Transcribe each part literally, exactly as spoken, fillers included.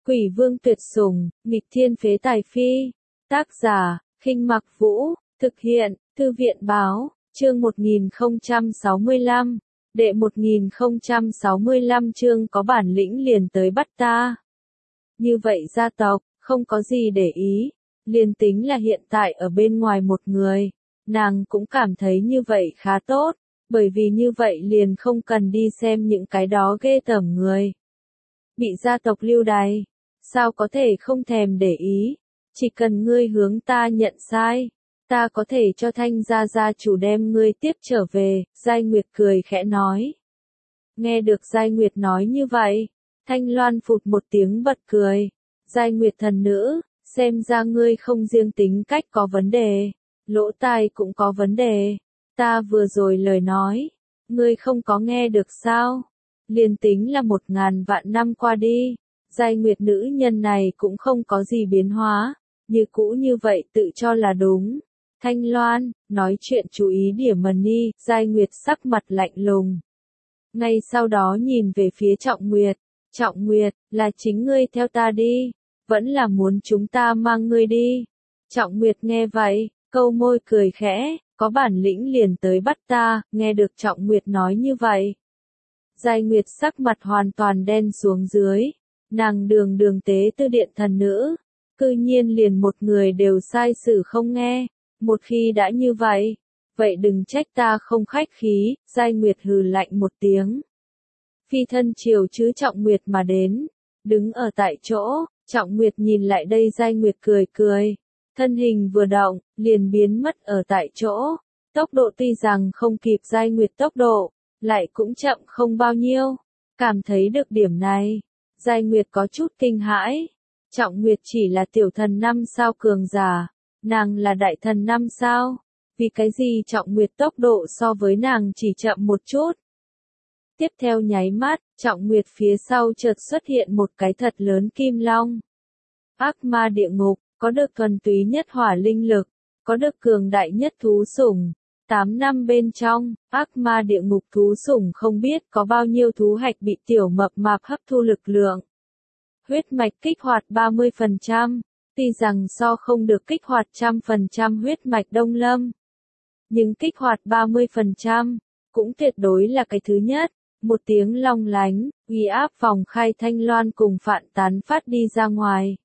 Quỷ vương tuyệt sủng, nghịch thiên phế tài phi. Tác giả, Khinh Mặc Vũ, thực hiện, Thư viện báo, chương một nghìn không trăm sáu mươi lăm, đệ một nghìn không trăm sáu mươi lăm chương có bản lĩnh liền tới bắt ta. Như vậy gia tộc, không có gì để ý, liền tính là hiện tại ở bên ngoài một người, nàng cũng cảm thấy như vậy khá tốt, bởi vì như vậy liền không cần đi xem những cái đó ghê tởm người. Bị gia tộc lưu đày, sao có thể không thèm để ý, chỉ cần ngươi hướng ta nhận sai, ta có thể cho Thanh gia gia chủ đem ngươi tiếp trở về, Giai Nguyệt cười khẽ nói. Nghe được Giai Nguyệt nói như vậy, Thanh Loan phụt một tiếng bật cười, Giai Nguyệt thần nữ, xem ra ngươi không riêng tính cách có vấn đề, lỗ tai cũng có vấn đề, ta vừa rồi lời nói, ngươi không có nghe được sao, liền tính là một ngàn vạn năm qua đi, Giai Nguyệt nữ nhân này cũng không có gì biến hóa, như cũ như vậy tự cho là đúng. Thanh Loan, nói chuyện chú ý điểm mần ni, Giai Nguyệt sắc mặt lạnh lùng. Ngay sau đó nhìn về phía Trọng Nguyệt, Trọng Nguyệt, là chính ngươi theo ta đi, vẫn là muốn chúng ta mang ngươi đi. Trọng Nguyệt nghe vậy, câu môi cười khẽ, có bản lĩnh liền tới bắt ta, nghe được Trọng Nguyệt nói như vậy. Giai Nguyệt sắc mặt hoàn toàn đen xuống dưới, nàng đường đường tế tư điện thần nữ, cư nhiên liền một người đều sai xử không nghe, một khi đã như vậy, vậy đừng trách ta không khách khí, Giai Nguyệt hừ lạnh một tiếng. Phi thân chiều chứ Trọng Nguyệt mà đến, đứng ở tại chỗ, Trọng Nguyệt nhìn lại đây Giai Nguyệt cười cười, thân hình vừa động, liền biến mất ở tại chỗ, tốc độ tuy rằng không kịp Giai Nguyệt tốc độ, lại cũng chậm không bao nhiêu, cảm thấy được điểm này, Giai Nguyệt có chút kinh hãi, Trọng Nguyệt chỉ là tiểu thần năm sao cường giả, nàng là đại thần năm sao, vì cái gì Trọng Nguyệt tốc độ so với nàng chỉ chậm một chút. Tiếp theo nháy mắt, Trọng Nguyệt phía sau chợt xuất hiện một cái thật lớn kim long. Ác ma địa ngục, có được thuần túy nhất hỏa linh lực, có được cường đại nhất thú sủng. Tám năm bên trong, ác ma địa ngục thú sủng không biết có bao nhiêu thú hạch bị tiểu mập mạp hấp thu lực lượng. Huyết mạch kích hoạt ba mươi phần trăm, tuy rằng so không được kích hoạt một trăm phần trăm huyết mạch Đông Lâm. Nhưng kích hoạt ba mươi phần trăm, cũng tuyệt đối là cái thứ nhất. Một tiếng long lánh, uy áp vòng khai Thanh Loan cùng Phạn tán phát đi ra ngoài.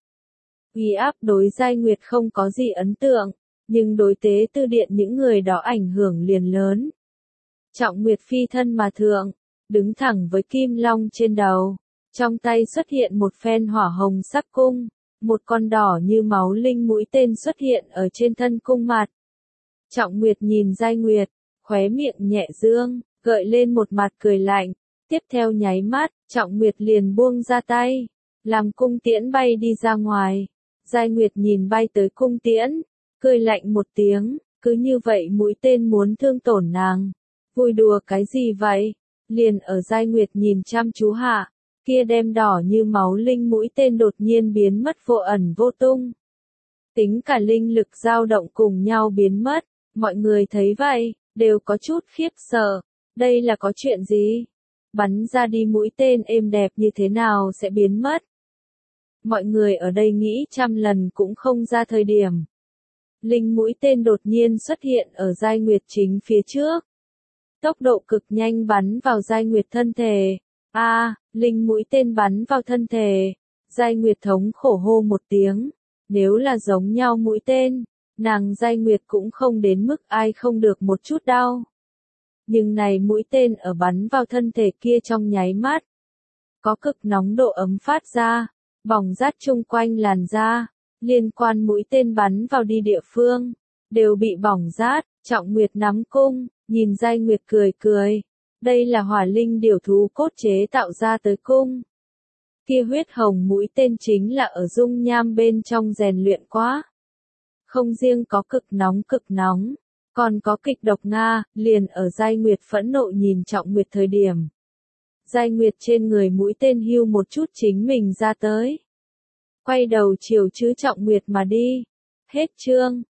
Uy áp đối Giai Nguyệt không có gì ấn tượng, nhưng đối tế tư điện những người đó ảnh hưởng liền lớn. Trọng Nguyệt phi thân mà thượng, đứng thẳng với kim long trên đầu, trong tay xuất hiện một phen hỏa hồng sắc cung, một con đỏ như máu linh mũi tên xuất hiện ở trên thân cung mặt. Trọng Nguyệt nhìn Giai Nguyệt, khóe miệng nhẹ dương, gợi lên một mặt cười lạnh, tiếp theo nháy mắt, Trọng Nguyệt liền buông ra tay, làm cung tiễn bay đi ra ngoài. Giai Nguyệt nhìn bay tới cung tiễn, cười lạnh một tiếng, cứ như vậy mũi tên muốn thương tổn nàng. Vui đùa cái gì vậy? Liền ở Giai Nguyệt nhìn chăm chú hạ, kia đem đỏ như máu linh mũi tên đột nhiên biến mất vô ẩn vô tung. Tính cả linh lực dao động cùng nhau biến mất, mọi người thấy vậy, đều có chút khiếp sợ. Đây là có chuyện gì? Bắn ra đi mũi tên êm đẹp như thế nào sẽ biến mất? Mọi người ở đây nghĩ trăm lần cũng không ra thời điểm. Linh mũi tên đột nhiên xuất hiện ở Giai Nguyệt chính phía trước. Tốc độ cực nhanh bắn vào Giai Nguyệt thân thể. A, à, linh mũi tên bắn vào thân thể. Giai Nguyệt thống khổ hô một tiếng. Nếu là giống nhau mũi tên, nàng Giai Nguyệt cũng không đến mức ai không được một chút đau. Nhưng này mũi tên ở bắn vào thân thể kia trong nháy mắt. Có cực nóng độ ấm phát ra, bỏng rát chung quanh làn da, liên quan mũi tên bắn vào đi địa phương, đều bị bỏng rát. Trọng Nguyệt nắm cung, nhìn Giai Nguyệt cười cười, đây là hỏa linh điểu thú cốt chế tạo ra tới cung. Kia huyết hồng mũi tên chính là ở dung nham bên trong rèn luyện quá. Không riêng có cực nóng cực nóng, còn có kịch độc Nga, liền ở Giai Nguyệt phẫn nộ nhìn Trọng Nguyệt thời điểm. Giai Nguyệt trên người mũi tên hưu một chút chính mình ra tới. Quay đầu chiều chứ Trọng Nguyệt mà đi. Hết chương.